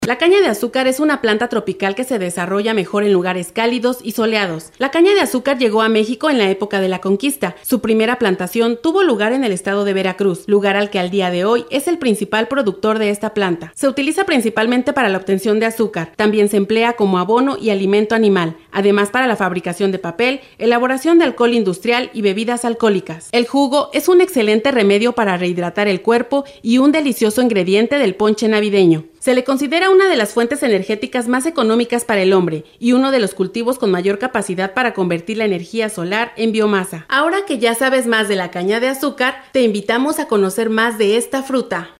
La caña de azúcar es una planta tropical que se desarrolla mejor en lugares cálidos y soleados. La caña de azúcar llegó a México en la época de la conquista. Su primera plantación tuvo lugar en el estado de Veracruz, lugar al que al día de hoy es el principal productor de esta planta. Se utiliza principalmente para la obtención de azúcar. También se emplea como abono y alimento animal, además para la fabricación de papel, elaboración de alcohol industrial y bebidas alcohólicas. El jugo es un excelente remedio para rehidratar el cuerpo y un delicioso ingrediente del ponche navideño. Se le considera una de las fuentes energéticas más económicas para el hombre y uno de los cultivos con mayor capacidad para convertir la energía solar en biomasa. Ahora que ya sabes más de la caña de azúcar, te invitamos a conocer más de esta fruta.